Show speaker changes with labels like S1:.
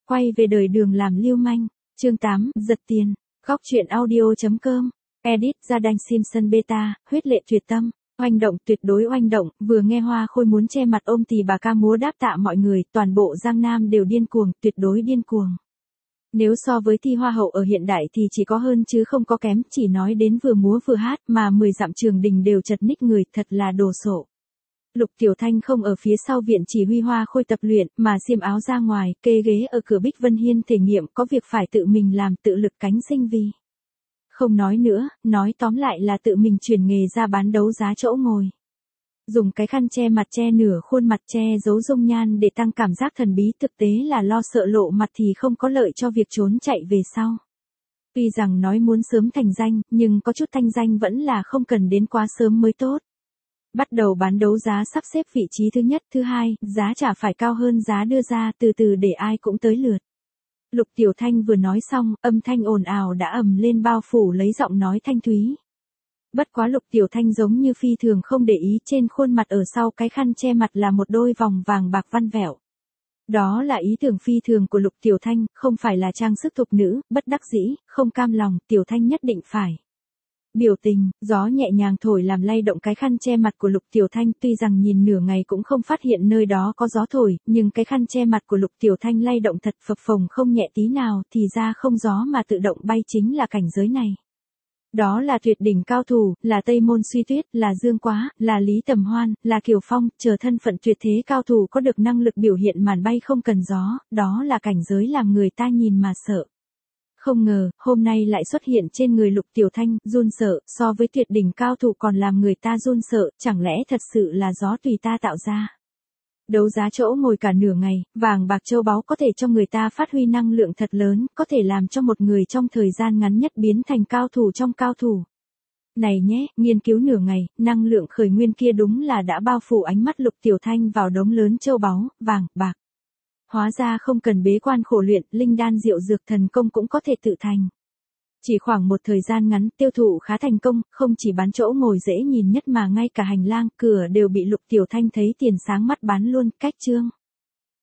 S1: Quay về đời đường làm lưu manh. Chương 8, giật tiền. Góc truyện audio.com. Edit ra đành Simpson Beta, huyết lệ tuyệt tâm. Oanh động, tuyệt đối oanh động, vừa nghe Hoa Khôi muốn che mặt ôm tì bà ca múa đáp tạ mọi người, toàn bộ Giang Nam đều điên cuồng, tuyệt đối điên cuồng. Nếu so với thi Hoa hậu ở hiện đại thì chỉ có hơn chứ không có kém, chỉ nói đến vừa múa vừa hát mà 10 dặm trường đình đều chật ních người, thật là đồ sộ. Lục Tiểu Thanh không ở phía sau viện chỉ huy Hoa Khôi tập luyện, mà xiêm áo ra ngoài, kê ghế ở cửa Bích Vân Hiên thể nghiệm có việc phải tự mình làm, tự lực cánh sinh vì. Không nói nữa, nói tóm lại là tự mình chuyển nghề ra bán đấu giá chỗ ngồi. Dùng cái khăn che mặt che nửa khuôn mặt che giấu dung nhan để tăng cảm giác thần bí, thực tế là lo sợ lộ mặt thì không có lợi cho việc trốn chạy về sau. Tuy rằng nói muốn sớm thành danh, nhưng có chút thanh danh vẫn là không cần đến quá sớm mới tốt. Bắt đầu bán đấu giá sắp xếp vị trí thứ nhất, thứ hai, giá trả phải cao hơn giá đưa ra, từ từ để ai cũng tới lượt. Lục Tiểu Thanh vừa nói xong, âm thanh ồn ào đã ầm lên bao phủ lấy giọng nói thanh thúy. Bất quá Lục Tiểu Thanh giống như phi thường không để ý, trên khuôn mặt ở sau cái khăn che mặt là một đôi vòng vàng bạc văn vẹo. Đó là ý tưởng phi thường của Lục Tiểu Thanh, không phải là trang sức thục nữ, bất đắc dĩ, không cam lòng, Tiểu Thanh nhất định phải. Biểu tình, gió nhẹ nhàng thổi làm lay động cái khăn che mặt của Lục Tiểu Thanh, tuy rằng nhìn nửa ngày cũng không phát hiện nơi đó có gió thổi, nhưng cái khăn che mặt của Lục Tiểu Thanh lay động thật phập phồng không nhẹ tí nào, thì ra không gió mà tự động bay chính là cảnh giới này. Đó là tuyệt đỉnh cao thủ, là Tây Môn Suy Tuyết, là Dương Quá, là Lý Tầm Hoan, là Kiều Phong, chờ thân phận tuyệt thế cao thủ có được năng lực biểu hiện màn bay không cần gió, đó là cảnh giới làm người ta nhìn mà sợ. Không ngờ, hôm nay lại xuất hiện trên người Lục Tiểu Thanh, run sợ, so với tuyệt đỉnh cao thủ còn làm người ta run sợ, chẳng lẽ thật sự là gió tùy ta tạo ra. Đấu giá chỗ ngồi cả nửa ngày, vàng bạc châu báu có thể cho người ta phát huy năng lượng thật lớn, có thể làm cho một người trong thời gian ngắn nhất biến thành cao thủ trong cao thủ. Này nhé, nghiên cứu nửa ngày, năng lượng khởi nguyên kia đúng là đã bao phủ ánh mắt Lục Tiểu Thanh vào đống lớn châu báu, vàng, bạc. Hóa ra không cần bế quan khổ luyện, linh đan diệu dược thần công cũng có thể tự thành. Chỉ khoảng một thời gian ngắn, tiêu thụ khá thành công, không chỉ bán chỗ ngồi dễ nhìn nhất mà ngay cả hành lang, cửa đều bị Lục Tiểu Thanh thấy tiền sáng mắt bán luôn, cách chương.